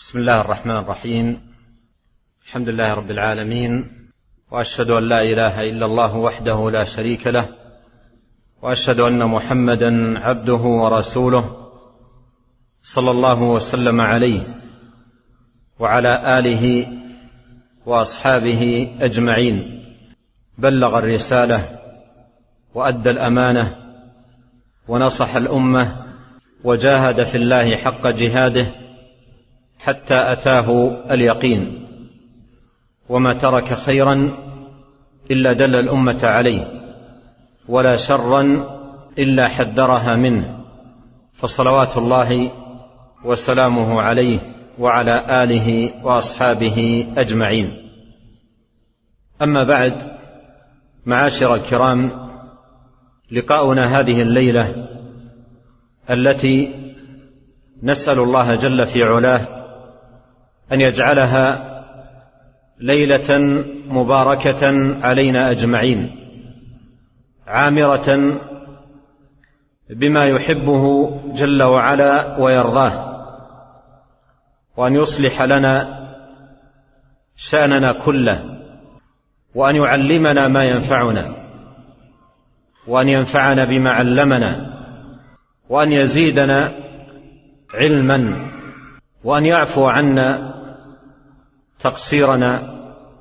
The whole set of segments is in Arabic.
بسم الله الرحمن الرحيم. الحمد لله رب العالمين، وأشهد أن لا إله إلا الله وحده لا شريك له، وأشهد أن محمدا عبده ورسوله صلى الله وسلم عليه وعلى آله وأصحابه أجمعين. بلغ الرسالة وأدى الأمانة ونصح الأمة وجاهد في الله حق جهاده حتى أتاه اليقين، وما ترك خيرا إلا دل الأمة عليه، ولا شرا إلا حذرها منه، فصلوات الله وسلامه عليه وعلى آله وأصحابه أجمعين. أما بعد، معاشر الكرام، لقاؤنا هذه الليلة التي نسأل الله جل في علاه أن يجعلها ليلة مباركة علينا أجمعين، عامرة بما يحبه جل وعلا ويرضاه، وأن يصلح لنا شأننا كله، وأن يعلمنا ما ينفعنا، وأن ينفعنا بما علمنا، وأن يزيدنا علما، وأن يعفو عنا تقصيرنا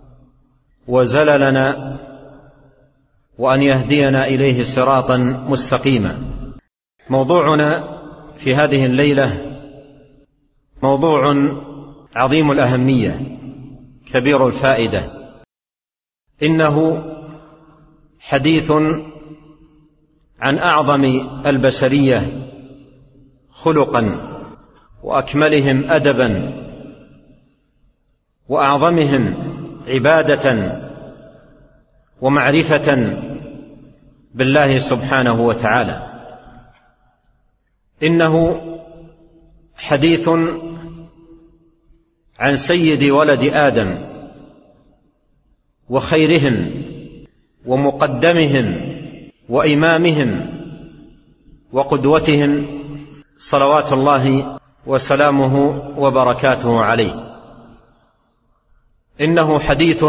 وزللنا، وأن يهدينا إليه صراطا مستقيما. موضوعنا في هذه الليلة موضوع عظيم الأهمية كبير الفائدة، إنه حديث عن أعظم البشرية خلقا، وأكملهم أدبا، وأعظمهم عبادة ومعرفة بالله سبحانه وتعالى. إنه حديث عن سيد ولد آدم وخيرهم ومقدمهم وإمامهم وقدوتهم، صلوات الله وسلامه وبركاته عليه. إنه حديث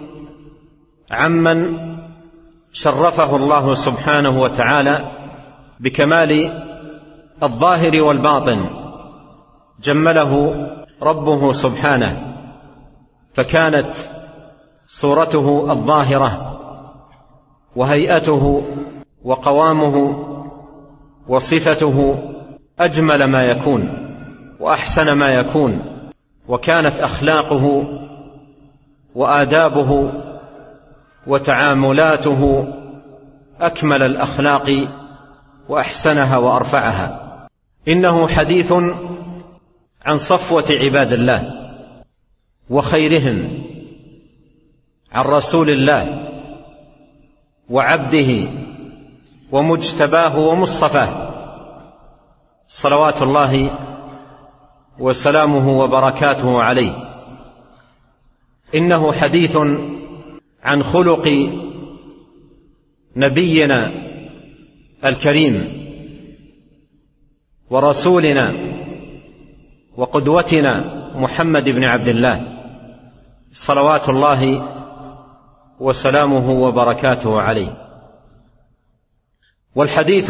عمن شرفه الله سبحانه وتعالى بكمال الظاهر والباطن، جمله ربه سبحانه، فكانت صورته الظاهرة وهيئته وقوامه وصفته أجمل ما يكون وأحسن ما يكون، وكانت أخلاقه وآدابه وتعاملاته أكمل الأخلاق وأحسنها وأرفعها. إنه حديث عن صفوة عباد الله وخيرهم، عن رسول الله وعبده ومجتباه ومصطفاه، صلوات الله وسلامه وبركاته عليه. إنه حديث عن خلق نبينا الكريم ورسولنا وقدوتنا محمد بن عبد الله، صلوات الله وسلامه وبركاته عليه. والحديث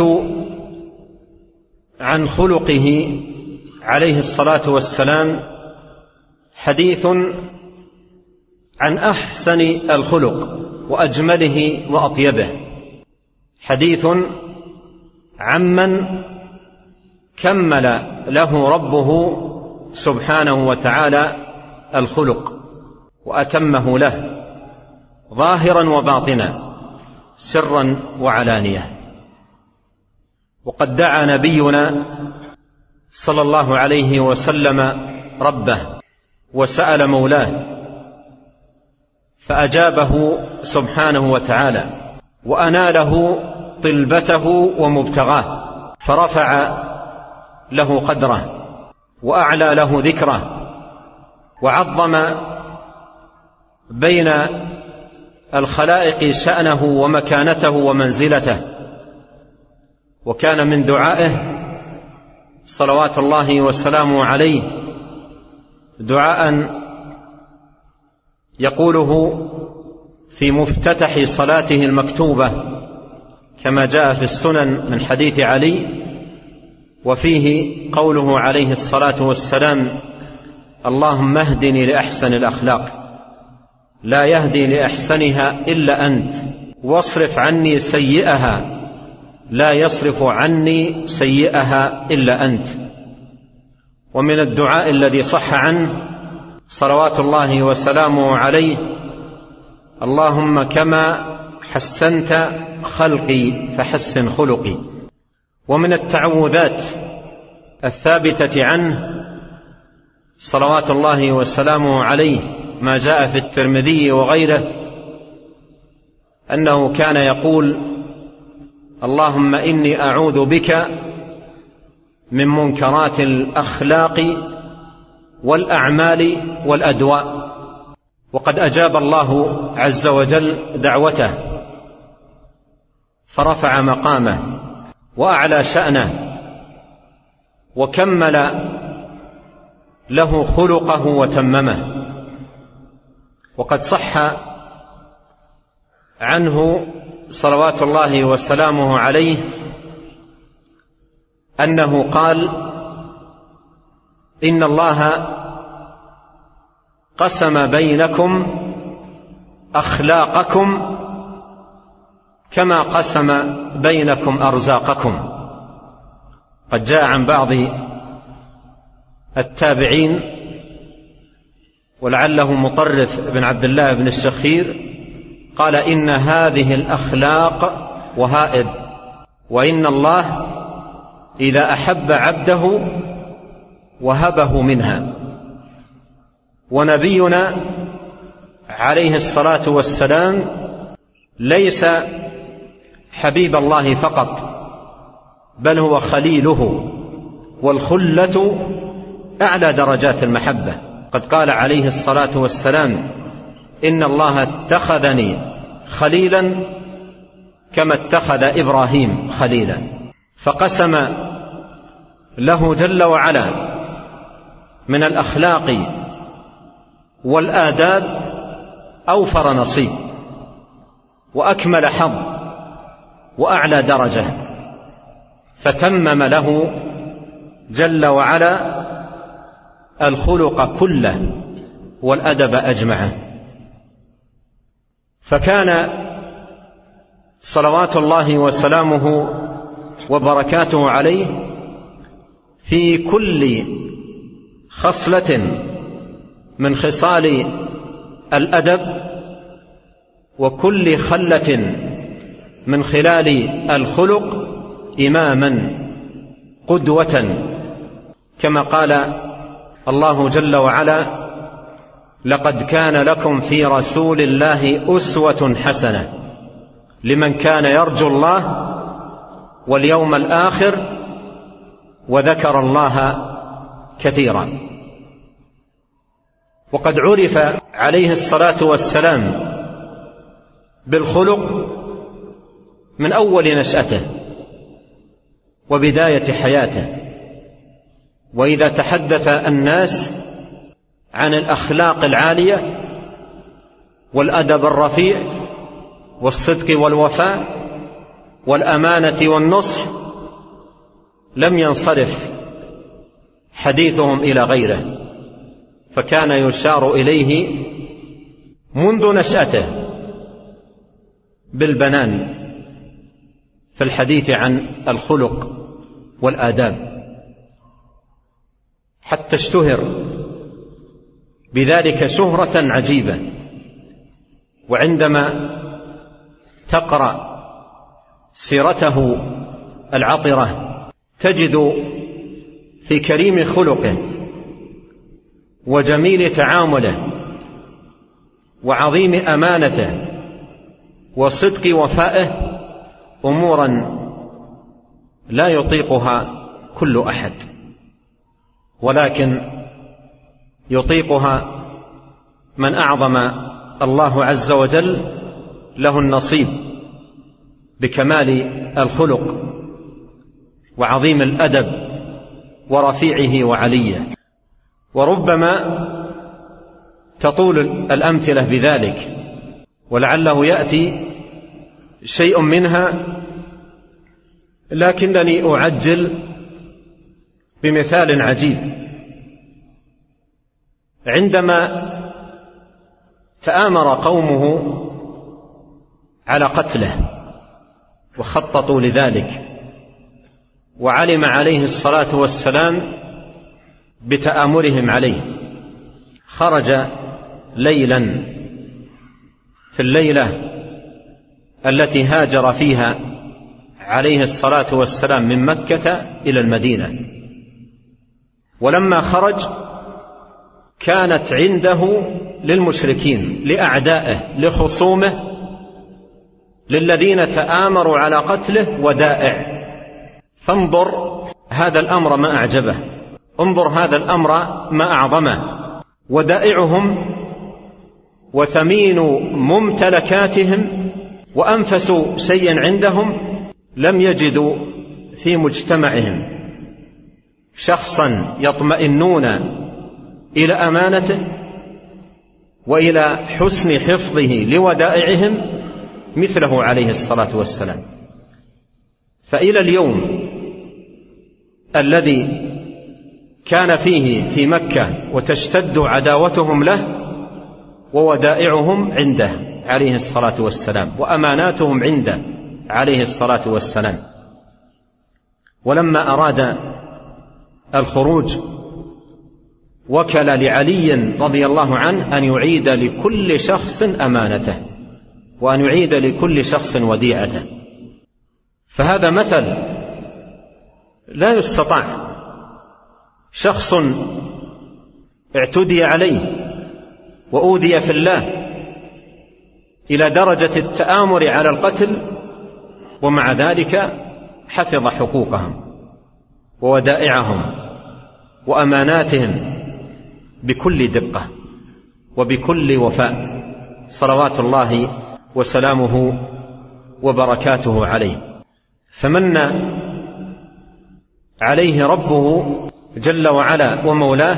عن خلقه عليه الصلاة والسلام حديث عن أحسن الخلق وأجمله وأطيبه، حديث عمن كمل له ربه سبحانه وتعالى الخلق وأتمه له ظاهرا وباطنا، سرا وعلانية. وقد دعا نبينا صلى الله عليه وسلم ربه وسأل مولاه، فأجابه سبحانه وتعالى، وأناله طلبته ومبتغاه، فرفع له قدره وأعلى له ذكره، وعظم بين الخلائق شأنه ومكانته ومنزلته. وكان من دعائه صلوات الله وسلامه عليه دعاء يقوله في مفتتح صلاته المكتوبة كما جاء في السنن من حديث علي، وفيه قوله عليه الصلاة والسلام: اللهم اهدني لأحسن الأخلاق لا يهدي لأحسنها إلا أنت، واصرف عني سيئها لا يصرف عني سيئها إلا أنت. ومن الدعاء الذي صح عنه صلوات الله وسلامه عليه: اللهم كما حسنت خلقي فحسن خلقي. ومن التعوذات الثابتة عنه صلوات الله وسلامه عليه ما جاء في الترمذي وغيره أنه كان يقول: اللهم إني أعوذ بك من منكرات الأخلاق والأعمال والأدواء. وقد أجاب الله عز وجل دعوته فرفع مقامه وأعلى شأنه وكمل له خلقه وتممه. وقد صح عنه صلوات الله وسلامه عليه أنه قال: إن الله قسم بينكم أخلاقكم كما قسم بينكم أرزاقكم. قد جاء عن بعض التابعين ولعله مطرف بن عبد الله بن الشخير قال: إن هذه الأخلاق وهائب، وإن الله إذا أحب عبده وهبه منها. ونبينا عليه الصلاة والسلام ليس حبيب الله فقط، بل هو خليله، والخلة أعلى درجات المحبة. قد قال عليه الصلاة والسلام: إن الله اتخذني خليلا كما اتخذ إبراهيم خليلا. فقسم له جل وعلا من الأخلاق والآداب أوفر نصيب وأكمل حظ وأعلى درجة، فتمم له جل وعلا الخلق كله والأدب أجمعه. فكان صلوات الله وسلامه وبركاته عليه في كل خصلة من خصال الأدب وكل خلة من خلال الخلق إماما قدوة، كما قال الله جل وعلا: لقد كان لكم في رسول الله أسوة حسنة لمن كان يرجو الله واليوم الآخر وذكر الله كثيرا. وقد عرف عليه الصلاة والسلام بالخلق من أول نشأته وبداية حياته. وإذا تحدث الناس عن الأخلاق العالية والأدب الرفيع والصدق والوفاء والأمانة والنصح لم ينصرف حديثهم إلى غيره، فكان يشار إليه منذ نشأته بالبنان في الحديث عن الخلق والآداب، حتى اشتهر بذلك شهرة عجيبة. وعندما تقرأ سيرته العطرة تجد في كريم خلقه وجميل تعامله وعظيم أمانته وصدق وفائه أمورا لا يطيقها كل أحد، ولكن يطيقها من أعظم الله عز وجل له النصيب بكمال الخلق وعظيم الأدب ورفيعه وعليه. وربما تطول الأمثلة بذلك، ولعله يأتي شيء منها، لكنني أعجل بمثال عجيب. عندما تآمر قومه على قتله وخططوا لذلك، وعلم عليه الصلاة والسلام بتآمرهم عليه، خرج ليلا في الليلة التي هاجر فيها عليه الصلاة والسلام من مكة إلى المدينة. ولما خرج كانت عنده للمشركين، لأعدائه، لخصومه، للذين تآمروا على قتله ودائع. فانظر هذا الأمر ما أعجبه، انظر هذا الأمر ما أعظمه. ودائعهم وثمين ممتلكاتهم وأنفس شيء عندهم لم يجدوا في مجتمعهم شخصا يطمئنون إلى أمانته وإلى حسن حفظه لودائعهم مثله عليه الصلاة والسلام. فإلى اليوم الذي كان فيه في مكة وتشتد عداوتهم له وودائعهم عنده عليه الصلاة والسلام وأماناتهم عنده عليه الصلاة والسلام. ولما أراد الخروج وكل لعلي رضي الله عنه أن يعيد لكل شخص أمانته وأن يعيد لكل شخص وديعته. فهذا مثل لا يستطاع. شخص اعتدي عليه وأوذي في الله إلى درجة التآمر على القتل، ومع ذلك حفظ حقوقهم وودائعهم وأماناتهم بكل دقة وبكل وفاء صلوات الله وسلامه وبركاته عليه. فمن عليه ربه جل وعلا ومولاه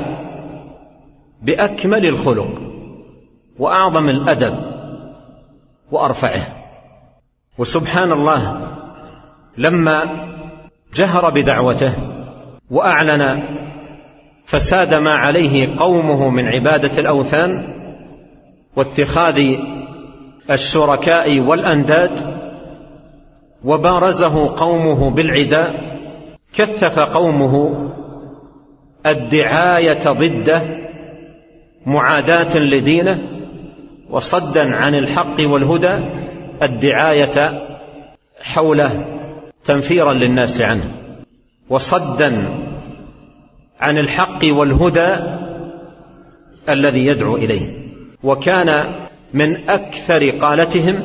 بأكمل الخلق وأعظم الأدب وأرفعه. وسبحان الله لما جهر بدعوته وأعلن فساد ما عليه قومه من عبادة الأوثان واتخاذ الشركاء والأنداد، وبارزه قومه بالعداء، كثف قومه الدعاية ضده معاداة لدينه وصدا عن الحق والهدى، الدعاية حوله تنفيرا للناس عنه وصدا عن الحق والهدى الذي يدعو إليه. وكان من أكثر قالتهم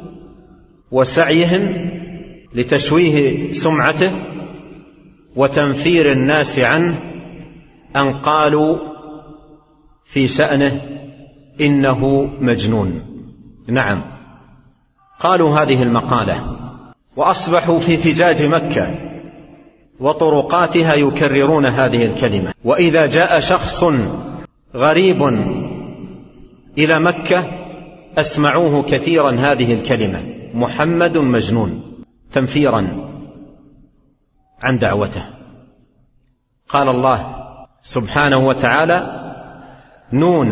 وسعيهم لتشويه سمعته وتنفير الناس عنه أن قالوا في شأنه إنه مجنون. نعم، قالوا هذه المقالة، وأصبحوا في فجاج مكة وطرقاتها يكررون هذه الكلمة. وإذا جاء شخص غريب إلى مكة أسمعوه كثيرا هذه الكلمة: محمد مجنون، تنفيرا عن دعوته. قال الله سبحانه وتعالى: نون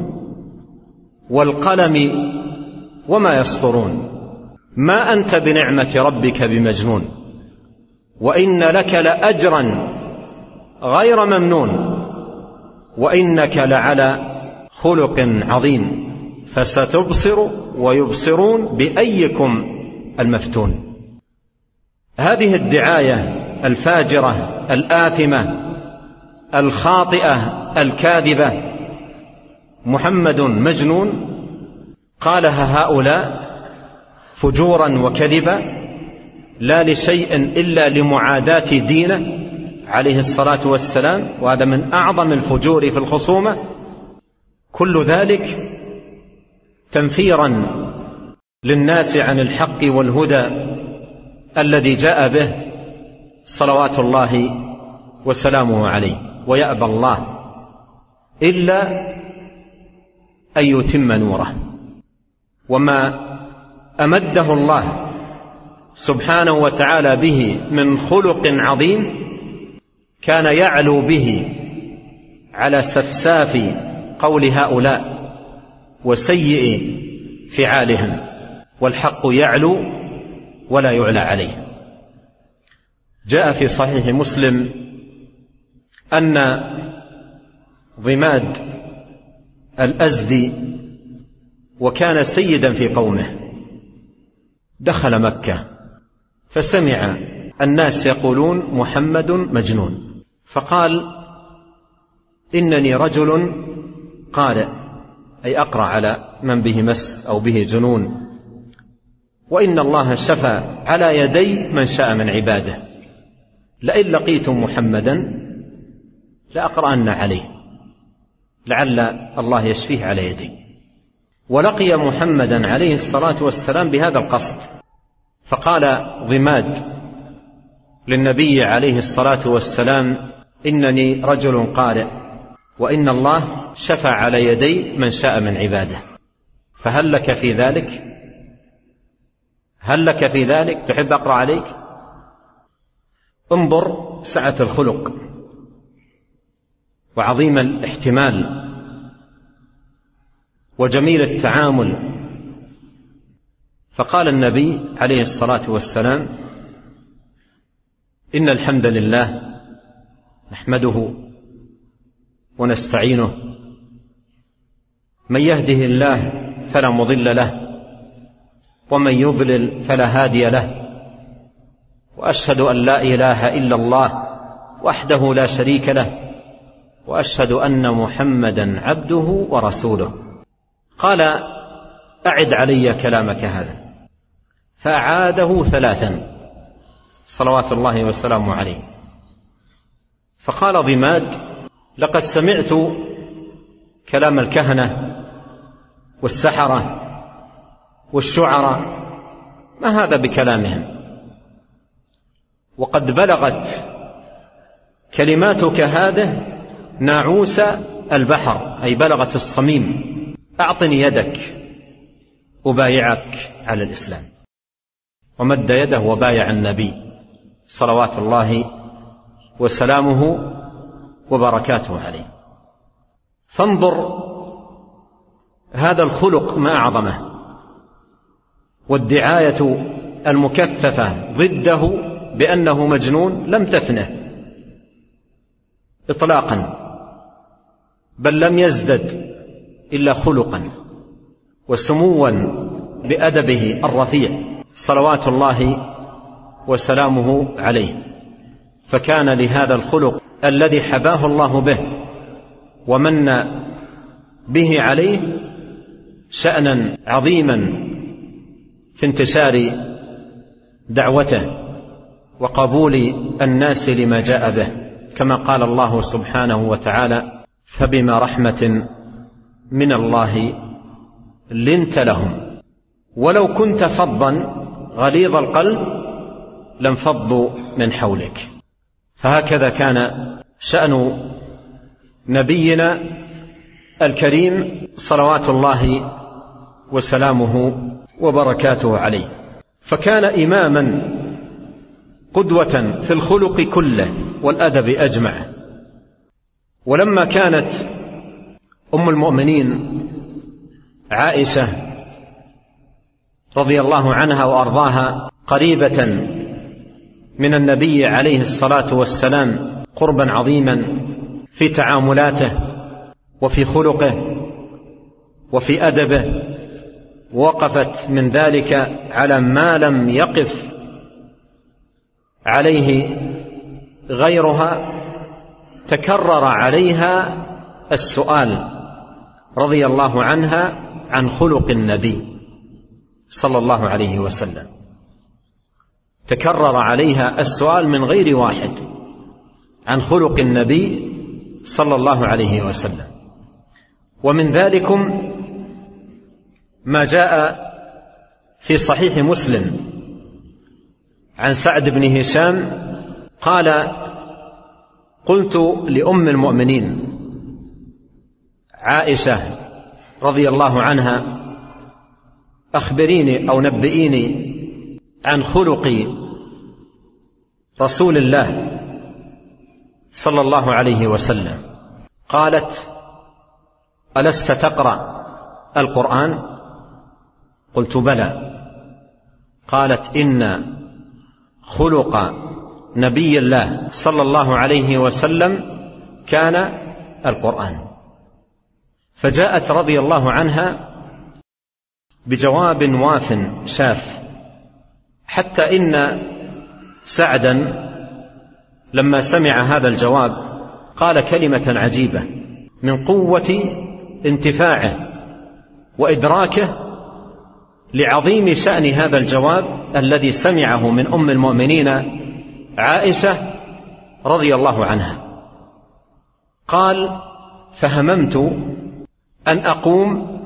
والقلم وما يسطرون، ما أنت بنعمة ربك بمجنون، وإن لك لأجرا غير ممنون، وإنك لعلى خلق عظيم، فستبصر ويبصرون بأيكم المفتون. هذه الدعاية الفاجرة الآثمة الخاطئة الكاذبة، محمد مجنون، قالها هؤلاء فجورا وكذبا، لا لشيء إلا لمعاداة دينه عليه الصلاة والسلام، وهذا من أعظم الفجور في الخصومة. كل ذلك تنفيرا للناس عن الحق والهدى الذي جاء به صلوات الله وسلامه عليه. ويأبى الله إلا أن يتم نوره. وما أمده الله سبحانه وتعالى به من خلق عظيم كان يعلو به على سفساف قول هؤلاء وسيء فعالهم، والحق يعلو ولا يعلى عليه. جاء في صحيح مسلم أن ضماد الأزدي، وكان سيدا في قومه، دخل مكة فسمع الناس يقولون محمد مجنون، فقال إنني رجل قارئ، أي أقرأ على من به مس أو به جنون، وإن الله شفى على يدي من شاء من عباده، لئن لقيتم محمدا لأقرأن عليه لعل الله يشفيه على يدي. ولقي محمدا عليه الصلاة والسلام بهذا القصد، فقال ضماد للنبي عليه الصلاة والسلام إنني رجل قارئ وإن الله شفى على يدي من شاء من عباده، فهل لك في ذلك؟ هل لك في ذلك؟ تحب أقرأ عليك؟ انظر سعة الخلق وعظيم الاحتمال وجميل التعامل. فقال النبي عليه الصلاة والسلام إن الحمد لله نحمده ونستعينه، من يهده الله فلا مضل له ومن يضلل فلا هادي له، وأشهد أن لا إله إلا الله وحده لا شريك له، وأشهد أن محمدا عبده ورسوله. قال أعد علي كلامك هذا، فأعاده 3 صلوات الله وسلامه عليه. فقال ضماد لقد سمعت كلام الكهنة والسحرة والشعراء، ما هذا بكلامهم، وقد بلغت كلماتك هذه ناعوس البحر، أي بلغت الصميم، أعطني يدك أبايعك على الإسلام. ومد يده وبايع النبي صلوات الله وسلامه وبركاته عليه. فانظر هذا الخلق ما أعظمه، والدعاية المكثفة ضده بأنه مجنون لم تفنه إطلاقا، بل لم يزدد إلا خلقا وسموا بأدبه الرفيع صلوات الله وسلامه عليه. فكان لهذا الخلق الذي حباه الله به ومن به عليه شأنا عظيما في انتشار دعوته وقبول الناس لما جاء به، كما قال الله سبحانه وتعالى فبما رحمة من الله لنت لهم ولو كنت فظا غليظ القلب لانفضوا من حولك. فهكذا كان شأن نبينا الكريم صلوات الله وسلامه وبركاته عليه. فكان إماما قدوة في الخلق كله والأدب أجمع. ولما كانت أم المؤمنين عائشة رضي الله عنها وأرضاها قريبة من النبي عليه الصلاة والسلام قربا عظيما في تعاملاته وفي خلقه وفي أدبه، وقفت من ذلك على ما لم يقف عليه غيرها، تكرر عليها السؤال رضي الله عنها عن خلق النبي صلى الله عليه وسلم، تكرر عليها السؤال من غير واحد عن خلق النبي صلى الله عليه وسلم. ومن ذلكم ما جاء في صحيح مسلم عن سعد بن هشام قال قلت لأم المؤمنين عائشة رضي الله عنها: أخبريني أو نبئيني عن خلق رسول الله صلى الله عليه وسلم. قالت: ألست تقرأ القرآن؟ قلت: بلى. قالت: إن خلق نبي الله صلى الله عليه وسلم كان القرآن. فجاءت رضي الله عنها بجواب واف شاف، حتى إن سعدا لما سمع هذا الجواب قال كلمة عجيبة من قوة انتفاعه وإدراكه لعظيم شأن هذا الجواب الذي سمعه من أم المؤمنين عائشة رضي الله عنها. قال: فهممت أن أقوم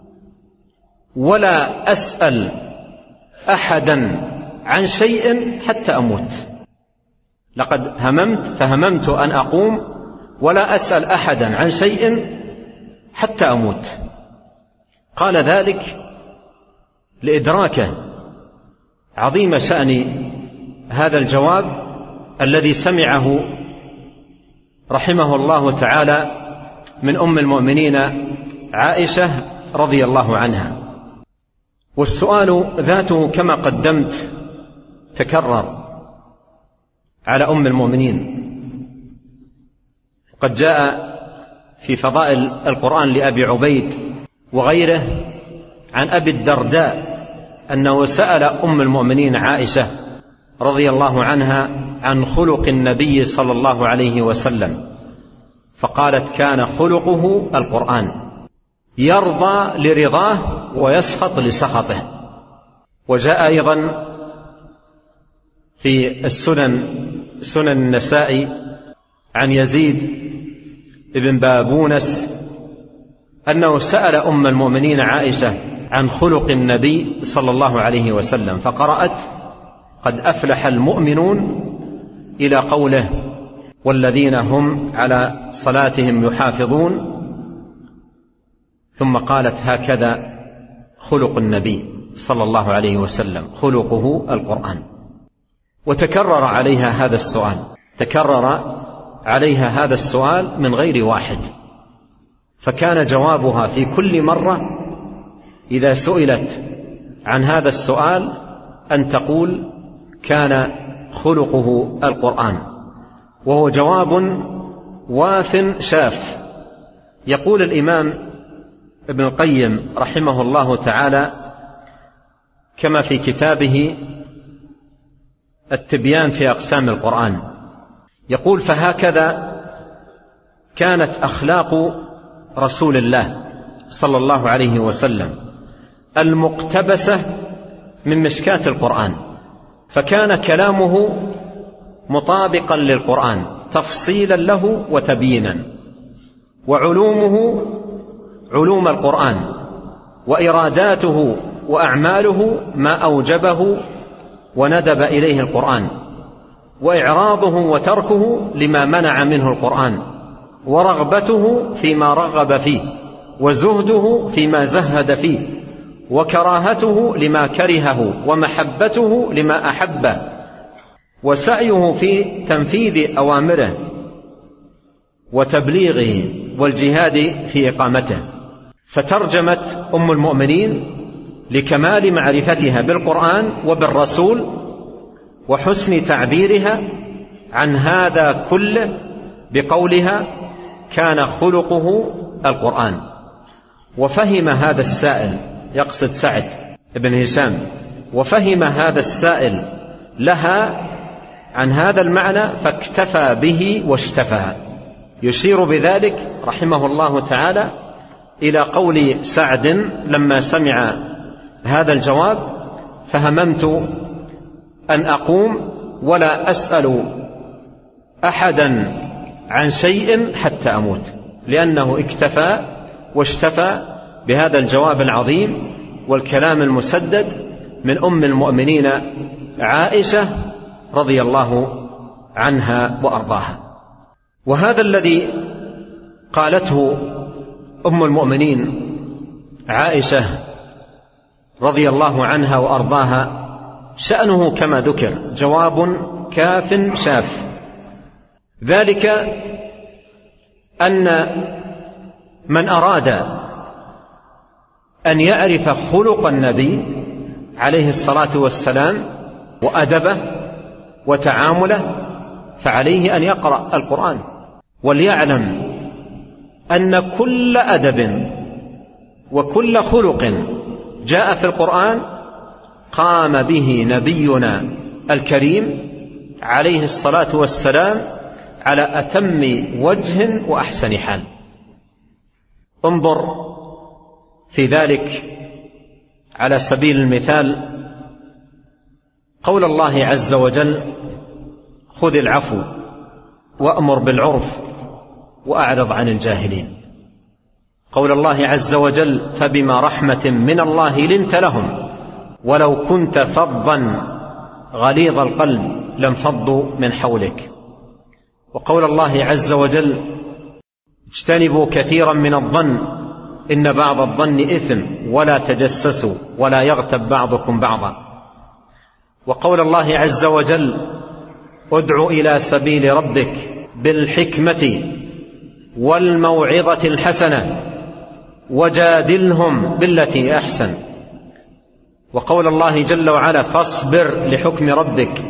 ولا أسأل أحدا عن شيء حتى أموت. لقد فهممت أن أقوم ولا أسأل أحدا عن شيء حتى أموت. قال ذلك لإدراكه عظيم شأن هذا الجواب الذي سمعه رحمه الله تعالى من أم المؤمنين عائشة رضي الله عنها. والسؤال ذاته كما قدمت تكرر على أم المؤمنين. قد جاء في فضائل القرآن لأبي عبيد وغيره عن أبي الدرداء أنه سأل أم المؤمنين عائشة رضي الله عنها عن خلق النبي صلى الله عليه وسلم، فقالت: كان خلقه القرآن، يرضى لرضاه ويسخط لسخطه. وجاء أيضا في سنن النسائي عن يزيد بن بابونس أنه سأل أم المؤمنين عائشة عن خلق النبي صلى الله عليه وسلم، فقرأت: قد أفلح المؤمنون إلى قوله: والذين هم على صلاتهم يحافظون. ثم قالت: هكذا خلق النبي صلى الله عليه وسلم، خلقه القرآن. وتكرر عليها هذا السؤال من غير واحد، فكان جوابها في كل مرة إذا سئلت عن هذا السؤال أن تقول: كان خلقه القرآن. وهو جواب واف شاف. يقول الإمام ابن القيم رحمه الله تعالى كما في كتابه التبيان في أقسام القرآن، يقول: فهكذا كانت أخلاق رسول الله صلى الله عليه وسلم المقتبسة من مشكاة القرآن، فكان كلامه مطابقا للقرآن تفصيلا له وتبيينا، وعلومه علوم القرآن، وإراداته وأعماله ما أوجبه وندب إليه القرآن، وإعراضه وتركه لما منع منه القرآن، ورغبته فيما رغب فيه، وزهده فيما زهد فيه، وكراهته لما كرهه، ومحبته لما أحبه، وسعيه في تنفيذ أوامره وتبليغه والجهاد في إقامته. فترجمت أم المؤمنين لكمال معرفتها بالقرآن وبالرسول وحسن تعبيرها عن هذا كله بقولها: كان خلقه القرآن. وفهم هذا السائل، يقصد سعد بن هشام، وفهم هذا السائل لها عن هذا المعنى فاكتفى به واشتفى. يشير بذلك رحمه الله تعالى إلى قول سعد لما سمع هذا الجواب: فهممت أن أقوم ولا أسأل أحدا عن شيء حتى أموت، لأنه اكتفى واشتفى بهذا الجواب العظيم والكلام المسدد من أم المؤمنين عائشة رضي الله عنها وأرضاها. وهذا الذي قالته أم المؤمنين عائشة رضي الله عنها وأرضاها شأنه كما ذكر جواب كاف شاف، ذلك أن من أراد أن يعرف خلق النبي عليه الصلاة والسلام وأدبه وتعامله فعليه أن يقرأ القرآن، وليعلم أن كل أدب وكل خلق جاء في القرآن قام به نبينا الكريم عليه الصلاة والسلام على أتم وجه وأحسن حال. انظر في ذلك على سبيل المثال قول الله عز وجل: خذ العفو وأمر بالعرف وأعرض عن الجاهلين. قول الله عز وجل: فبما رحمة من الله لنت لهم ولو كنت فظا غليظ القلب لانفضوا من حولك. وقول الله عز وجل: اجتنبوا كثيرا من الظن إن بعض الظن إثم ولا تجسسوا ولا يغتب بعضكم بعضا. وقول الله عز وجل: ادع إلى سبيل ربك بالحكمة والموعظة الحسنة وجادلهم بالتي أحسن. وقول الله جل وعلا: فاصبر لحكم ربك،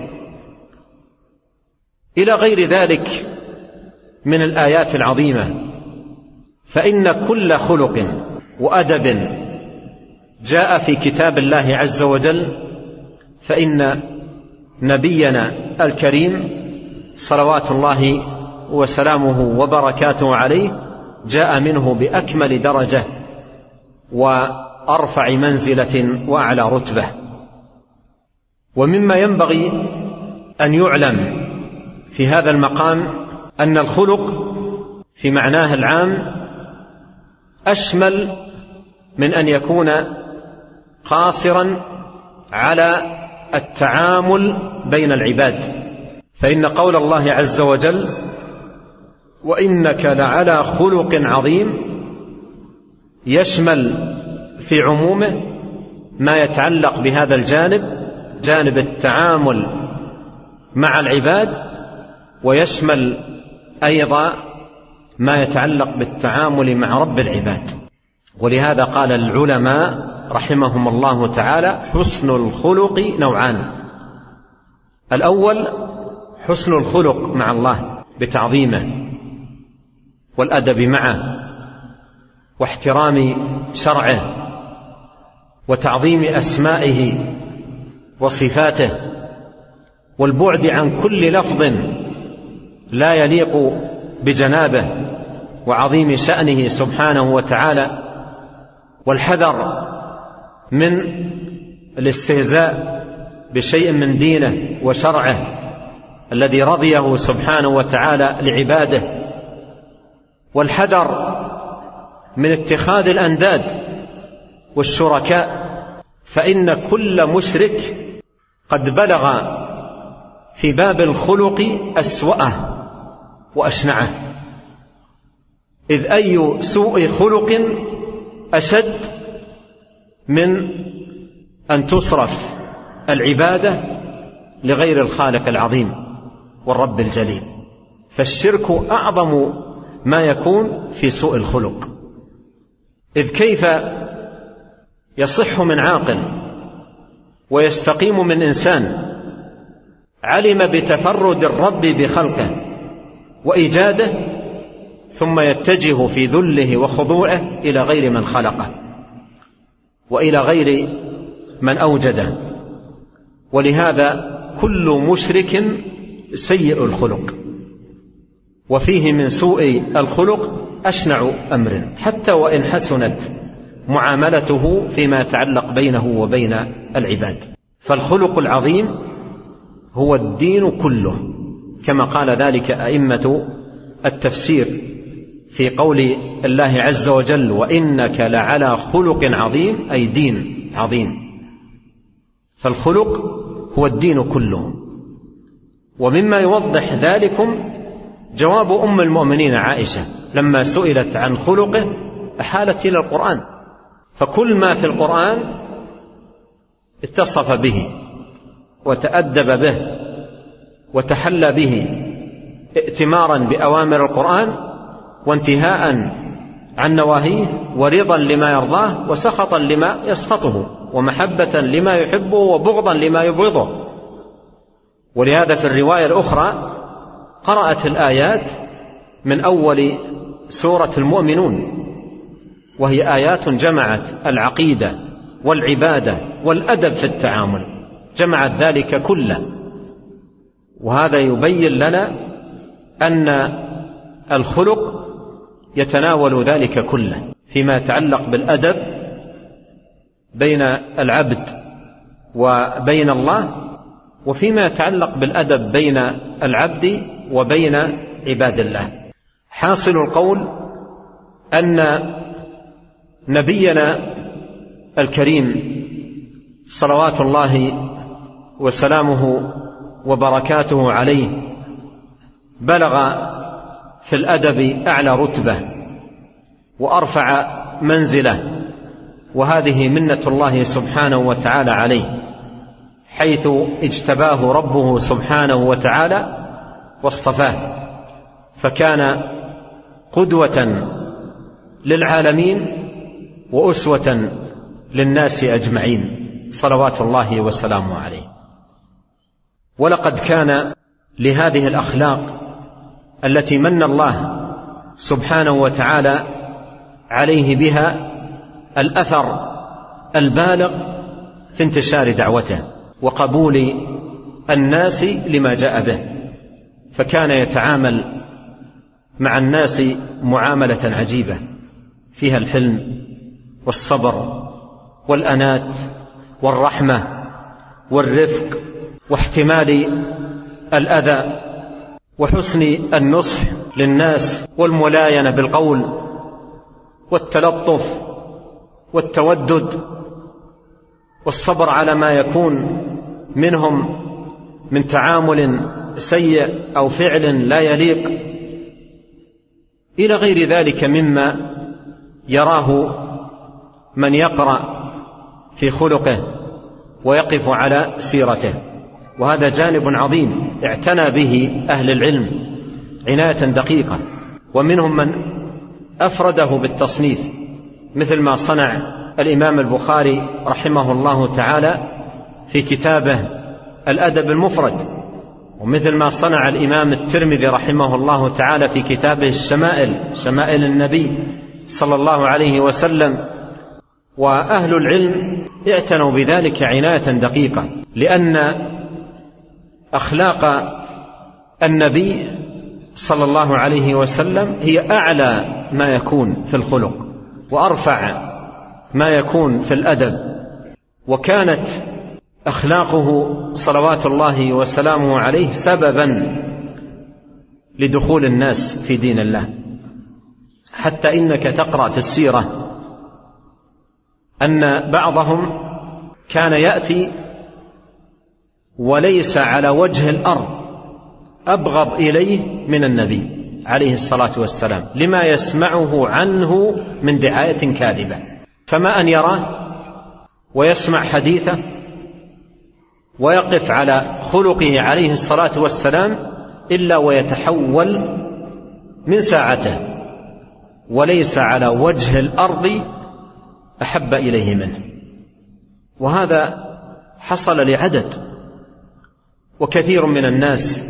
إلى غير ذلك من الآيات العظيمة. فإن كل خلق وأدب جاء في كتاب الله عز وجل فإن نبينا الكريم صلوات الله وسلامه وبركاته عليه جاء منه بأكمل درجة وأرفع منزلة وأعلى رتبة. ومما ينبغي أن يعلم في هذا المقام أن الخلق في معناه العام أشمل من أن يكون قاصرا على التعامل بين العباد. فإن قول الله عز وجل: وإنك لعلى خلق عظيم يشمل في عمومه ما يتعلق بهذا الجانب، جانب التعامل مع العباد، ويشمل أيضا ما يتعلق بالتعامل مع رب العباد. ولهذا قال العلماء رحمهم الله تعالى: حسن الخلق نوعان: الأول حسن الخلق مع الله بتعظيمه والأدب معه واحترام شرعه وتعظيم أسمائه وصفاته والبعد عن كل لفظ لا يليق بجنابه وعظيم شأنه سبحانه وتعالى، والحذر من الاستهزاء بشيء من دينه وشرعه الذي رضيه سبحانه وتعالى لعباده، والحذر من اتخاذ الأنداد والشركاء، فإن كل مشرك قد بلغ في باب الخلق أسوأه وأشنعه. إذ أي سوء خلق أشد من أن تصرف العبادة لغير الخالق العظيم والرب الجليل. فالشرك أعظم ما يكون في سوء الخلق. إذ كيف يصح من عاقل ويستقيم من إنسان علم بتفرد الرب بخلقه وإيجاده ثم يتجه في ذله وخضوعه إلى غير من خلقه وإلى غير من أوجده. ولهذا كل مشرك سيء الخلق، وفيه من سوء الخلق أشنع أمر حتى وإن حسنت معاملته فيما يتعلق بينه وبين العباد. فالخلق العظيم هو الدين كله، كما قال ذلك أئمة التفسير في قول الله عز وجل: وإنك لعلى خلق عظيم، أي دين عظيم. فالخلق هو الدين كله. ومما يوضح ذلكم جواب أم المؤمنين عائشة لما سئلت عن خلقه أحالت إلى القرآن، فكل ما في القرآن اتصف به وتأدب به وتحلى به ائتمارا بأوامر القرآن وانتهاء عن نواهيه ورضا لما يرضاه وسخطا لما يسخطه ومحبة لما يحبه وبغضا لما يبغضه. ولهذا في الرواية الأخرى قرأت الآيات من أول سورة المؤمنون، وهي آيات جمعت العقيدة والعبادة والأدب في التعامل، جمعت ذلك كله. وهذا يبين لنا أن الخلق يتناول ذلك كله فيما يتعلق بالأدب بين العبد وبين الله، وفيما يتعلق بالأدب بين العبد وبين عباد الله. حاصل القول أن نبينا الكريم صلوات الله وسلامه وبركاته عليه بلغ في الأدب أعلى رتبة وأرفع منزلة، وهذه منة الله سبحانه وتعالى عليه، حيث اجتباه ربه سبحانه وتعالى واصطفاه، فكان قدوة للعالمين وأسوة للناس أجمعين صلوات الله وسلامه عليه. ولقد كان لهذه الأخلاق التي من الله سبحانه وتعالى عليه بها الأثر البالغ في انتشار دعوته وقبول الناس لما جاء به، فكان يتعامل مع الناس معاملة عجيبة فيها الحلم والصبر والأنات والرحمة والرفق واحتمال الأذى وحسن النصح للناس والملاينة بالقول والتلطف والتودد والصبر على ما يكون منهم من تعامل سيء أو فعل لا يليق إلى غير ذلك مما يراه من يقرأ في خلقه ويقف على سيرته. وهذا جانب عظيم اعتنى به أهل العلم عناية دقيقة، ومنهم من أفرده بالتصنيف مثل ما صنع الإمام البخاري رحمه الله تعالى في كتابه الأدب المفرد، ومثل ما صنع الإمام الترمذي رحمه الله تعالى في كتابه الشمائل، شمائل النبي صلى الله عليه وسلم. وأهل العلم اعتنوا بذلك عناية دقيقة، لأن أخلاق النبي صلى الله عليه وسلم هي أعلى ما يكون في الخلق وأرفع ما يكون في الأدب، وكانت أخلاقه صلوات الله وسلامه عليه سببا لدخول الناس في دين الله. حتى إنك تقرأ في السيرة أن بعضهم كان يأتي وليس على وجه الأرض أبغض إليه من النبي عليه الصلاة والسلام لما يسمعه عنه من دعاية كاذبة، فما أن يراه ويسمع حديثه ويقف على خلقه عليه الصلاة والسلام إلا ويتحول من ساعته، وليس على وجه الأرض أحب إليه منه. وهذا حصل لعدد، وكثير من الناس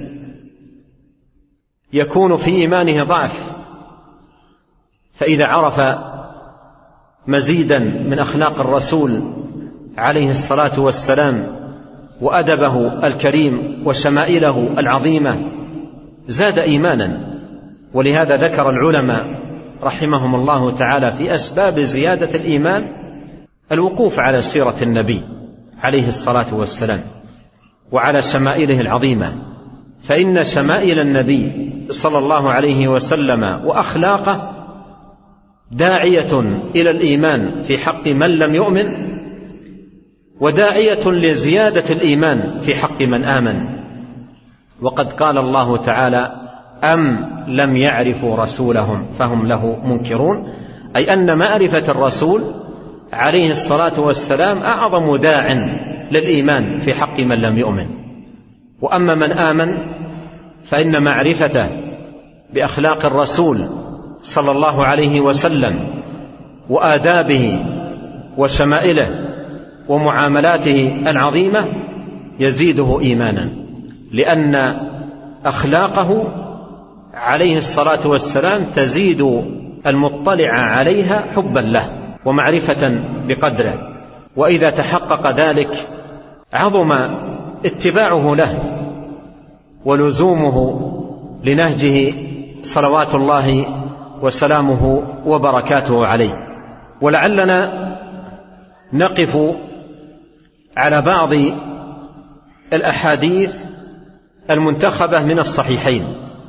يكون في إيمانه ضعف، فإذا عرف مزيدا من أخلاق الرسول عليه الصلاة والسلام وأدبه الكريم وشمائله العظيمة زاد إيمانا. ولهذا ذكر العلماء رحمهم الله تعالى في أسباب زيادة الإيمان الوقوف على سيرة النبي عليه الصلاة والسلام وعلى شمائله العظيمة، فإن شمائل النبي صلى الله عليه وسلم وأخلاقه داعية إلى الإيمان في حق من لم يؤمن، وداعية لزيادة الإيمان في حق من آمن. وقد قال الله تعالى: أم لم يعرفوا رسولهم فهم له منكرون، أي أن معرفة الرسول عليه الصلاة والسلام أعظم داع للإيمان في حق من لم يؤمن. وأما من آمن فإن معرفته بأخلاق الرسول صلى الله عليه وسلم وآدابه وشمائله ومعاملاته العظيمة يزيده إيمانا، لأن أخلاقه عليه الصلاة والسلام تزيد المطلع عليها حبا له ومعرفة بقدره، وإذا تحقق ذلك عظم اتباعه له ولزومه لنهجه صلوات الله وسلامه وبركاته عليه. ولعلنا نقف على بعض الأحاديث المنتخبة من الصحيحين،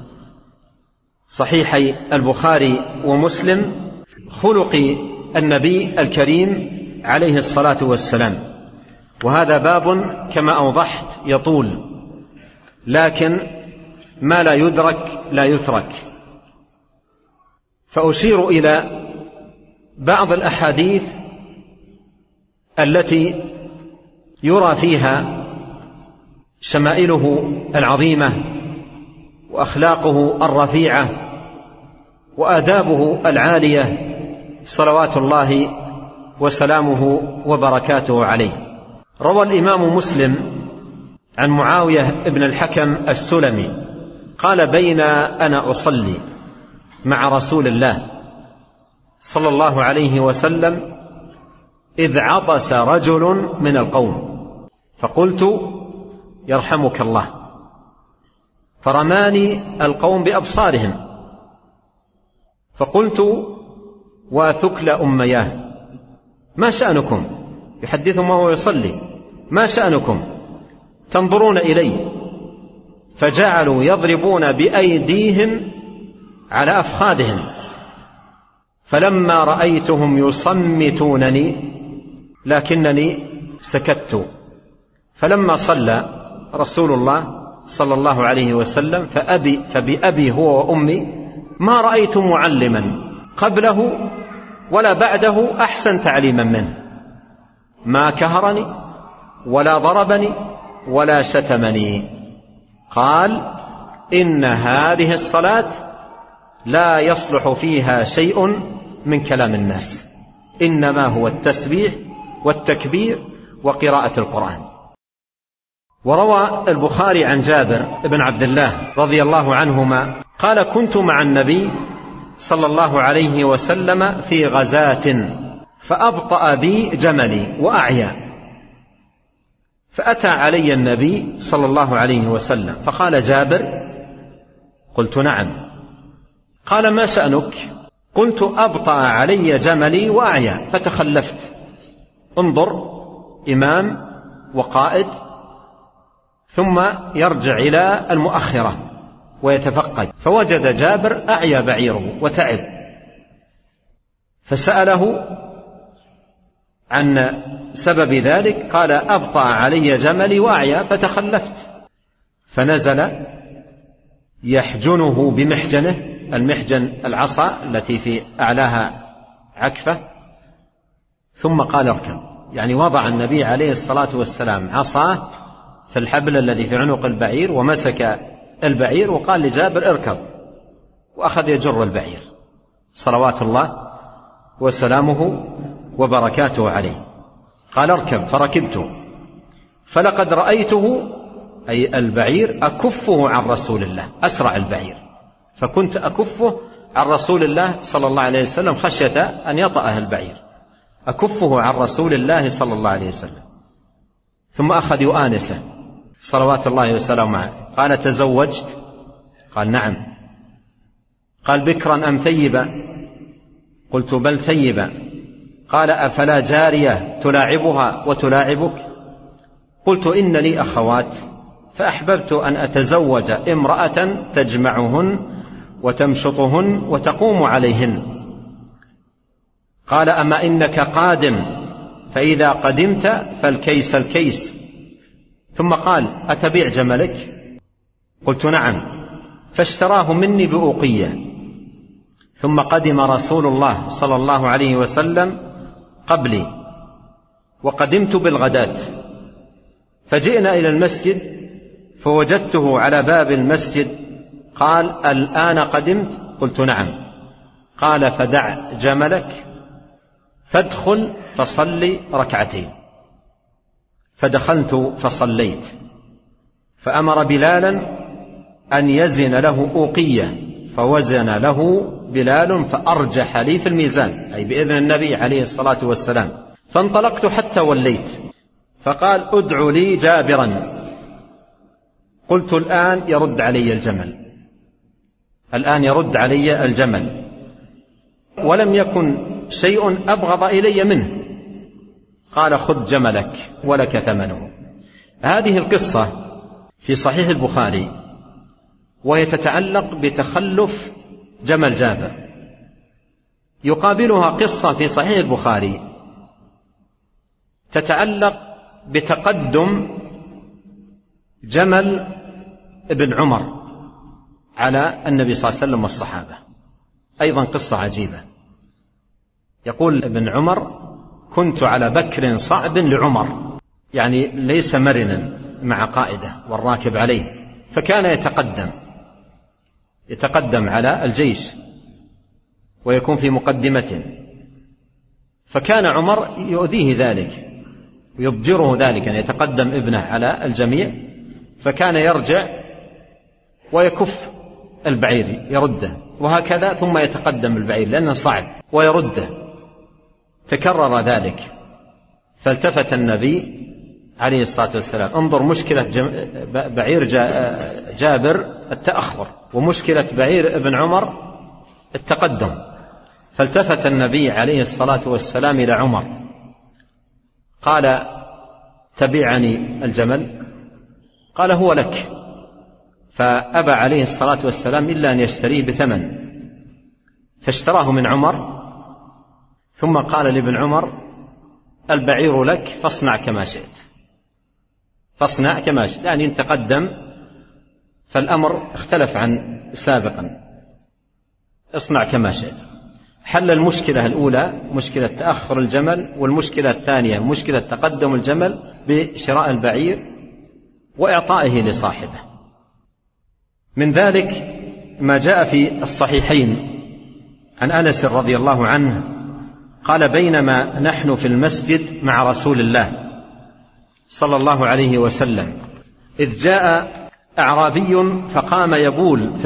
صحيحي البخاري ومسلم، خلق النبي الكريم عليه الصلاة والسلام. وهذا باب كما أوضحت يطول، لكن ما لا يدرك لا يترك، فأشير إلى بعض الأحاديث التي يرى فيها شمائله العظيمة وأخلاقه الرفيعة وآدابه العالية صلوات الله وسلامه وبركاته عليه. روى الإمام مسلم عن معاوية بن الحكم السلمي قال: بين أنا أصلي مع رسول الله صلى الله عليه وسلم إذ عطس رجل من القوم، فقلت: يرحمك الله، فرماني القوم بأبصارهم، فقلت: وثكل أمياه، ما شأنكم؟ يحدثهم وهو يصلي: ما شأنكم تنظرون إلي؟ فجعلوا يضربون بأيديهم على أفخاذهم، فلما رأيتهم يصمتونني لكنني سكت. فلما صلى رسول الله صلى الله عليه وسلم فبأبي هو وأمي ما رأيت معلما قبله ولا بعده أحسن تعليما منه، ما كهرني ولا ضربني ولا شتمني. قال: إن هذه الصلاة لا يصلح فيها شيء من كلام الناس، إنما هو التسبيح والتكبير وقراءة القرآن. وروى البخاري عن جابر بن عبد الله رضي الله عنهما قال: كنت مع النبي صلى الله عليه وسلم في غزاة فأبطأ بي جملي وأعيا، فأتى علي النبي صلى الله عليه وسلم فقال: جابر؟ قلت: نعم. قال: ما شأنك؟ قلت: أبطأ علي جملي وأعيا فتخلفت. انظر، إمام وقائد ثم يرجع إلى المؤخرة ويتفقد، فوجد جابر أعيا بعيره وتعب، فسأله عن سبب ذلك، قال: أبطأ علي جملي وأعيا فتخلفت. فنزل يحجنه بمحجنه، المحجن العصا التي في أعلاها عكفة، ثم قال: اركب. يعني وضع النبي عليه الصلاة والسلام عصاه في الحبل الذي في عنق البعير ومسك البعير وقال لجابر: اركب، وأخذ يجر البعير صلوات الله وسلامه وبركاته عليه. قال: اركب، فركبت، فلقد رأيته أي البعير أكفه عن رسول الله، أسرع البعير، فكنت أكفه عن رسول الله صلى الله عليه وسلم خشية أن يطأه البعير، أكفه عن رسول الله صلى الله عليه وسلم. ثم أخذ يؤانسه صلوات الله وسلامه عليه. قال: تزوجت؟ قال: نعم. قال: بكرا أم ثيبا؟ قلت: بل ثيبا. قال: أفلا جارية تلاعبها وتلاعبك؟ قلت: إن لي أخوات فأحببت أن أتزوج امرأة تجمعهن وتمشطهن وتقوم عليهن. قال: أما إنك قادم، فإذا قدمت فالكيس الكيس. ثم قال: أتبيع جملك؟ قلت: نعم. فاشتراه مني بأوقية، ثم قدم رسول الله صلى الله عليه وسلم قبلي، وقدمت بالغداة، فجئنا إلى المسجد فوجدته على باب المسجد، قال: الآن قدمت؟ قلت: نعم. قال: فدع جملك فادخل فصلي ركعتين. فدخلت فصليت، فأمر بلالا أن يزن له أوقية، فوزن له بلال فأرجح لي في الميزان، أي بإذن النبي عليه الصلاة والسلام. فانطلقت حتى وليت، فقال: ادع لي جابرا. قلت: الآن يرد علي الجمل، الآن يرد علي الجمل. ولم يكن شيء أبغض إلي منه. قال: خذ جملك ولك ثمنه. هذه القصة في صحيح البخاري، وهي تتعلق بتخلف جمل جابر. يقابلها قصة في صحيح البخاري تتعلق بتقدم جمل ابن عمر على النبي صلى الله عليه وسلم والصحابة، أيضا قصة عجيبة. يقول ابن عمر: كنت على بكر صعب لعمر، يعني ليس مرنا مع قائده والراكب عليه، فكان يتقدم على الجيش ويكون في مقدمته، فكان عمر يؤذيه ذلك ويضجره ذلك أن يتقدم ابنه على الجميع، فكان يرجع ويكف البعير يرده، وهكذا ثم يتقدم البعير لأنه صعب ويرده. تكرر ذلك، فالتفت النبي عليه الصلاة والسلام. انظر مشكلة بعير جابر التأخر، ومشكلة بعير ابن عمر التقدم. فالتفت النبي عليه الصلاة والسلام إلى عمر قال: تبعني الجمل؟ قال: هو لك. فأبى عليه الصلاة والسلام إلا أن يشتريه بثمن، فاشتراه من عمر، ثم قال لابن عمر: البعير لك فاصنع كما شئت، فاصنع كما شئت، يعني إن تقدم فالأمر اختلف عن سابقا، اصنع كما شئت. حل المشكلة الأولى، مشكلة تأخر الجمل، والمشكلة الثانية مشكلة تقدم الجمل، بشراء البعير وإعطائه لصاحبه. من ذلك ما جاء في الصحيحين عن أنس رضي الله عنه قال: بينما نحن في المسجد مع رسول الله صلى الله عليه وسلم إذ جاء أعرابي فقام يبول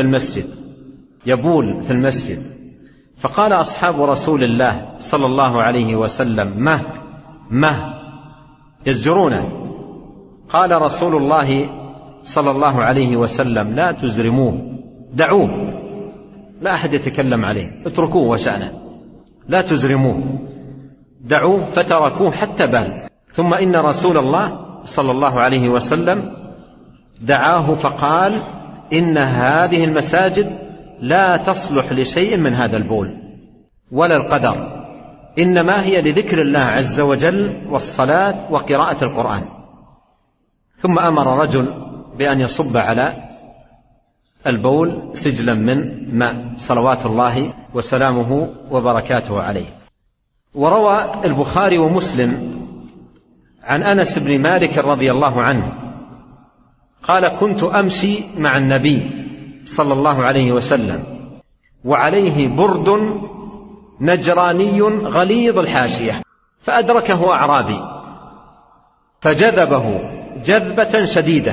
في المسجد، فقال أصحاب رسول الله صلى الله عليه وسلم: ما يزجرونه. قال رسول الله صلى الله عليه وسلم: لا تزرموه، دعوه، لا أحد يتكلم عليه، اتركوه وشأنه، لا تزرموه، دعوه. فتركوه حتى بال. ثم إن رسول الله صلى الله عليه وسلم دعاه فقال: إن هذه المساجد لا تصلح لشيء من هذا البول ولا القدر، إنما هي لذكر الله عز وجل والصلاة وقراءة القرآن. ثم أمر رجل بأن يصب على البول سجلا من ماء صلوات الله وسلامه وبركاته عليه. وروى البخاري ومسلم عن أنس بن مالك رضي الله عنه قال: كنت أمشي مع النبي صلى الله عليه وسلم وعليه برد نجراني غليظ الحاشية، فأدركه أعرابي فجذبه جذبة شديدة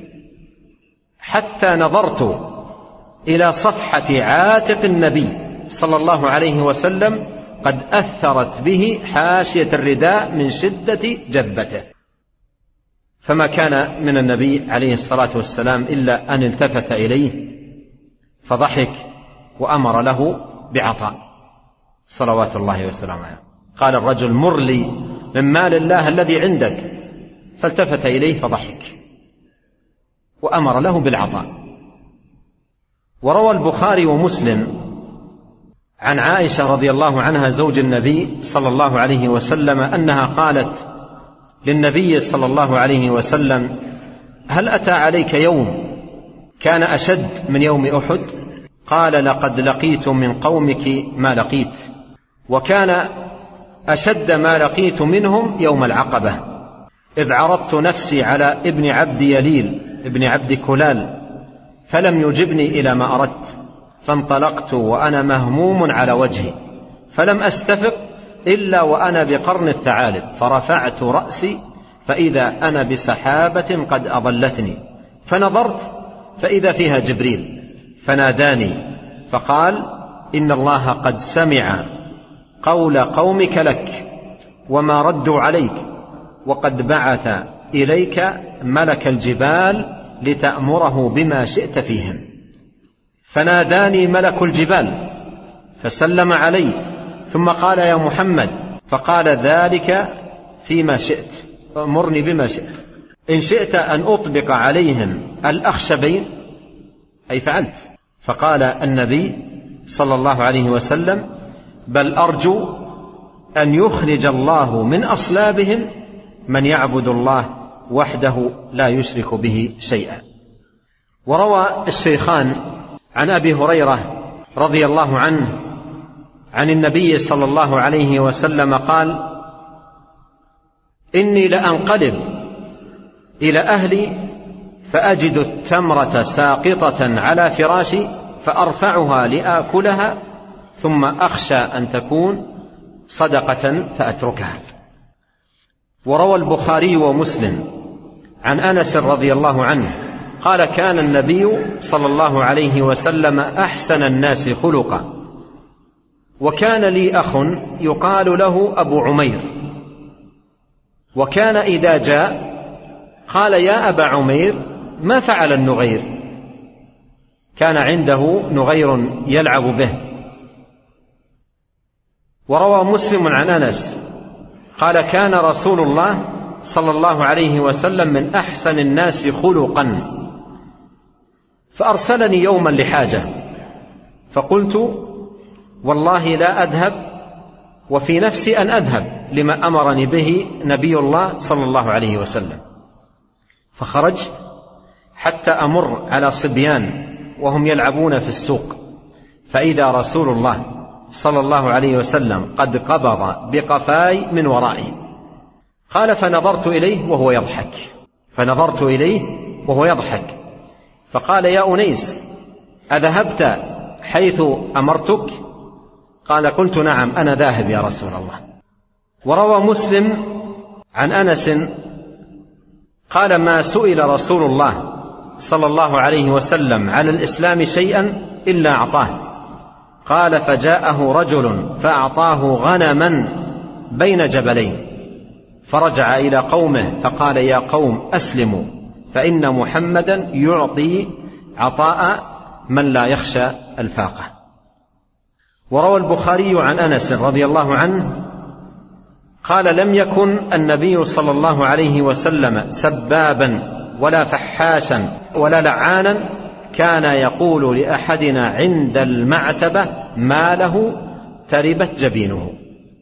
حتى نظرت إلى صفحة عاتق النبي صلى الله عليه وسلم قد أثرت به حاشية الرداء من شدة جذبته، فما كان من النبي عليه الصلاة والسلام إلا أن التفت إليه فضحك وأمر له بعطاء صلوات الله وسلامه عليه. قال الرجل: مر لي من مال الله الذي عندك، فالتفت إليه فضحك وأمر له بالعطاء. وروى البخاري ومسلم عن عائشة رضي الله عنها زوج النبي صلى الله عليه وسلم أنها قالت للنبي صلى الله عليه وسلم: هل أتى عليك يوم كان أشد من يوم أحد؟ قال: لقد لقيت من قومك ما لقيت. وكان أشد ما لقيت منهم يوم العقبة، إذ عرضت نفسي على ابن عبد يليل ابن عبد كلال فلم يجبني إلى ما أردت، فانطلقت وأنا مهموم على وجهي، فلم أستفق إلا وأنا بقرن الثعالب، فرفعت رأسي فإذا أنا بسحابة قد أضلتني، فنظرت فإذا فيها جبريل فناداني فقال: إن الله قد سمع قول قومك لك وما ردوا عليك، وقد بعث إليك ملك الجبال لتأمره بما شئت فيهم. فناداني ملك الجبال فسلم علي، ثم قال: يا محمد، فقال: ذلك فيما شئت، أمرني بما شئت، إن شئت أن أطبق عليهم الأخشبين أي فعلت. فقال النبي صلى الله عليه وسلم: بل أرجو أن يخرج الله من أصلابهم من يعبد الله وحده لا يشرك به شيئا. وروى الشيخان عن أبي هريرة رضي الله عنه عن النبي صلى الله عليه وسلم قال: إني لأنقلب إلى أهلي فأجد التمرة ساقطة على فراشي فأرفعها لآكلها، ثم أخشى أن تكون صدقة فأتركها. وروى البخاري ومسلم عن أنس رضي الله عنه قال: كان النبي صلى الله عليه وسلم أحسن الناس خلقا، وكان لي أخ يقال له أبو عمير، وكان إذا جاء قال: يا أبا عمير، ما فعل النغير؟ كان عنده نغير يلعب به. وروى مسلم عن أنس قال: كان رسول الله صلى الله عليه وسلم من أحسن الناس خلقا، فأرسلني يوما لحاجة، فقلت: والله لا أذهب، وفي نفسي أن أذهب لما أمرني به نبي الله صلى الله عليه وسلم. فخرجت حتى أمر على صبيان وهم يلعبون في السوق، فإذا رسول الله صلى الله عليه وسلم قد قبض بقفاي من ورائي. قال: فنظرت إليه وهو يضحك، فقال: يا أنيس، أذهبت حيث أمرتك؟ قال: قلت: نعم، أنا ذاهب يا رسول الله. وروى مسلم عن أنس قال: ما سئل رسول الله صلى الله عليه وسلم على الإسلام شيئا إلا أعطاه. قال: فجاءه رجل فأعطاه غنما بين جبلين، فرجع إلى قومه فقال: يا قوم أسلموا، فإن محمدا يعطي عطاء من لا يخشى الفاقة. وروى البخاري عن أنس رضي الله عنه قال: لم يكن النبي صلى الله عليه وسلم سبابا ولا فحاشا ولا لعانا، كان يقول لأحدنا عند المعتبة: ما له تربت جبينه.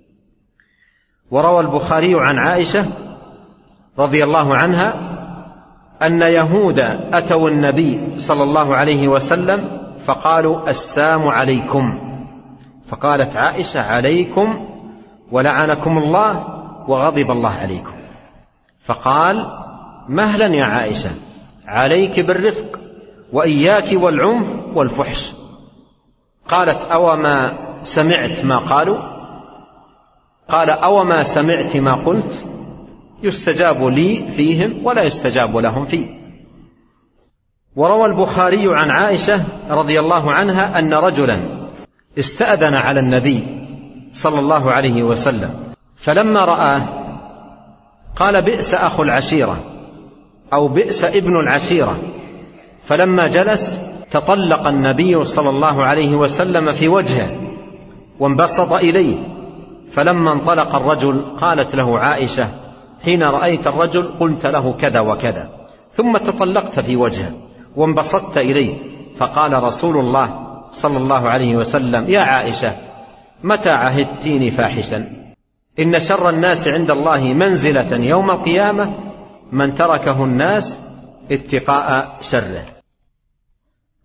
وروى البخاري عن عائشة رضي الله عنها أن يهود أتوا النبي صلى الله عليه وسلم فقالوا: السلام عليكم، فقالت عائشة: عليكم ولعنكم الله وغضب الله عليكم. فقال: مهلا يا عائشة، عليك بالرفق وإياك والعنف والفحش. قالت: أوما سمعت ما قالوا؟ قال: أوما سمعت ما قلت؟ يستجاب لي فيهم ولا يستجاب لهم فيه. وروى البخاري عن عائشة رضي الله عنها أن رجلا استأذن على النبي صلى الله عليه وسلم، فلما رآه قال: بئس أخو العشيرة أو بئس ابن العشيرة. فلما جلس تطلق النبي صلى الله عليه وسلم في وجهه وانبسط إليه. فلما انطلق الرجل قالت له عائشة: حين رأيت الرجل قلت له كذا وكذا، ثم تطلقت في وجهه وانبسطت إليه. فقال رسول الله صلى الله عليه وسلم: يا عائشة، متى عهدتيني فاحشا؟ إن شر الناس عند الله منزلة يوم القيامة من تركه الناس اتقاء شره.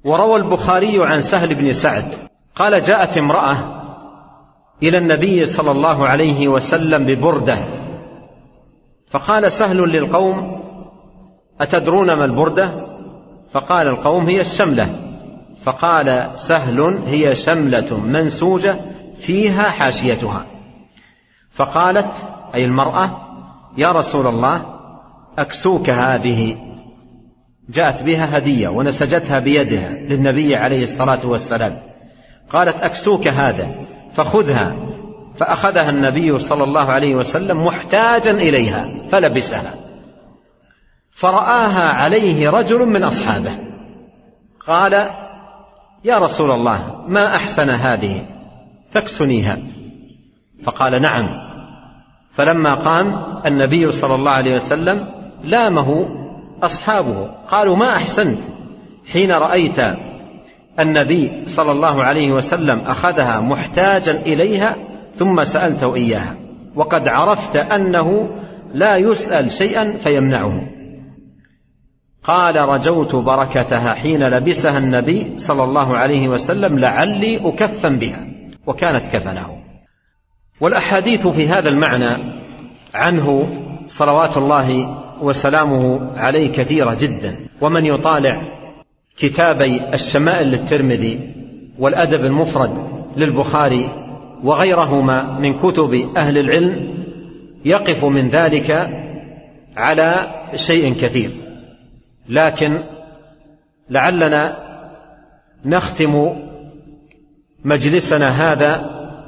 وروى البخاري عن سهل بن سعد قال: جاءت امرأة إلى النبي صلى الله عليه وسلم ببردة، فقال سهل للقوم: أتدرون ما البردة؟ فقال القوم: هي الشملة. فقال سهل: هي شملة منسوجة فيها حاشيتها. فقالت أي المرأة: يا رسول الله، أكسوك هذه. جاءت بها هدية ونسجتها بيدها للنبي عليه الصلاة والسلام. قالت: أكسوك هذا، فخذها. فأخذها النبي صلى الله عليه وسلم محتاجا إليها فلبسها، فرآها عليه رجل من أصحابه، قال: يا رسول الله، ما أحسن هذه، تكسنيها؟ فقال: نعم. فلما قام النبي صلى الله عليه وسلم لامه أصحابه، قالوا: ما أحسنت حين رأيت النبي صلى الله عليه وسلم أخذها محتاجا إليها ثم سألته إياها، وقد عرفت أنه لا يسأل شيئا فيمنعه. قال: رجوت بركتها حين لبسها النبي صلى الله عليه وسلم لعلي أكفن بها، وكانت كفنه. والأحاديث في هذا المعنى عنه صلوات الله وسلامه عليه كثيرة جدا. ومن يطالع كتابي الشمائل للترمذي والأدب المفرد للبخاري وغيرهما من كتب أهل العلم يقف من ذلك على شيء كثير، لكن لعلنا نختم مجلسنا هذا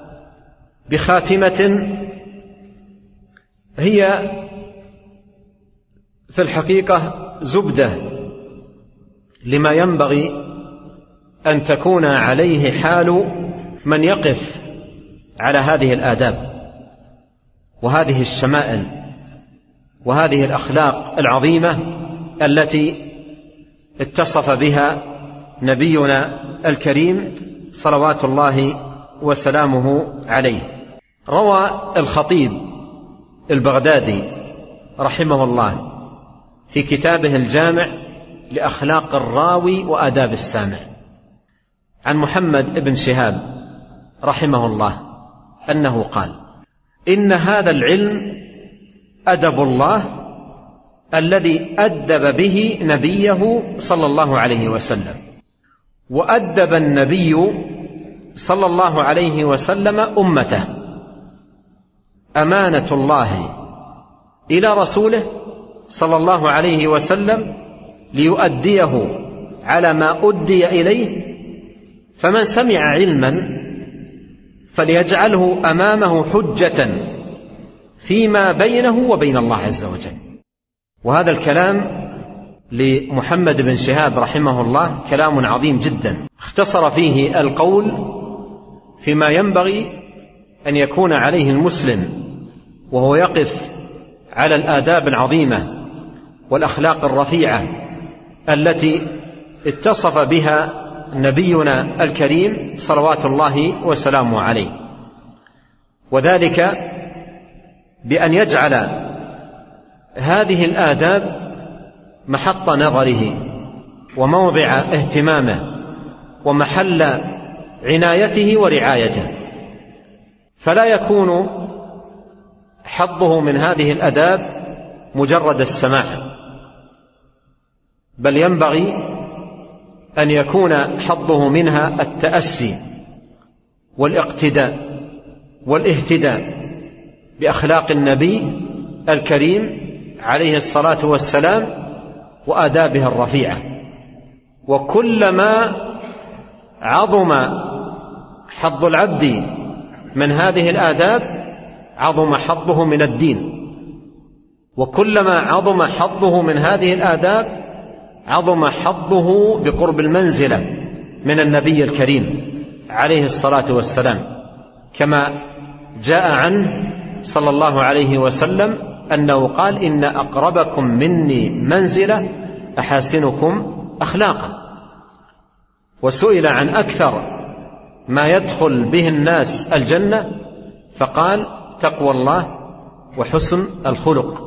بخاتمة هي في الحقيقة زبدة لما ينبغي أن تكون عليه حال من يقف على هذه الآداب وهذه الشمائل وهذه الأخلاق العظيمة التي اتصف بها نبينا الكريم صلوات الله وسلامه عليه. روى الخطيب البغدادي رحمه الله في كتابه الجامع لأخلاق الراوي وآداب السامع عن محمد بن شهاب رحمه الله أنه قال: إن هذا العلم أدب الله الذي أدب به نبيه صلى الله عليه وسلم، وأدب النبي صلى الله عليه وسلم أمته. أمانة الله إلى رسوله صلى الله عليه وسلم ليؤديه على ما أدي إليه، فمن سمع علما فليجعله أمامه حجة فيما بينه وبين الله عز وجل. وهذا الكلام لمحمد بن شهاب رحمه الله كلام عظيم جدا، اختصر فيه القول فيما ينبغي أن يكون عليه المسلم وهو يقف على الآداب العظيمة والأخلاق الرفيعة التي اتصف بها نبينا الكريم صلوات الله وسلامه عليه، وذلك بأن يجعل هذه الآداب محط نظره وموضع اهتمامه ومحل عنايته ورعايته، فلا يكون حظه من هذه الآداب مجرد السماع، بل ينبغي أن يكون حظه منها التأسي والاقتداء والاهتداء بأخلاق النبي الكريم عليه الصلاة والسلام وآدابه الرفيعة. وكلما عظم حظ العبد من هذه الآداب عظم حظه من الدين، وكلما عظم حظه من هذه الآداب عظم حظه بقرب المنزلة من النبي الكريم عليه الصلاة والسلام، كما جاء عنه صلى الله عليه وسلم أنه قال: إن أقربكم مني منزلة أحاسنكم أخلاقا. وسئل عن أكثر ما يدخل به الناس الجنة فقال: تقوى الله وحسن الخلق.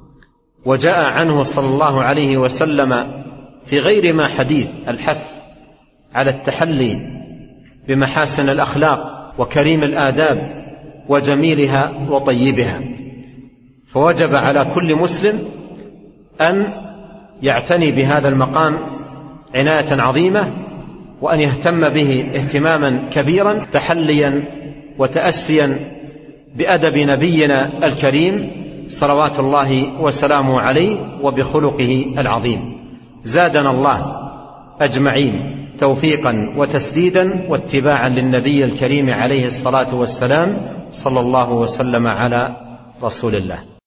وجاء عنه صلى الله عليه وسلم في غير ما حديث الحث على التحلي بمحاسن الأخلاق وكريم الآداب وجميلها وطيبها. فوجب على كل مسلم أن يعتني بهذا المقام عناية عظيمة، وأن يهتم به اهتماما كبيرا، تحليا وتأسيا بأدب نبينا الكريم صلوات الله وسلامه عليه وبخلقه العظيم. زادنا الله أجمعين توفيقا وتسديدا واتباعا للنبي الكريم عليه الصلاة والسلام، صلى الله وسلم على رسول الله.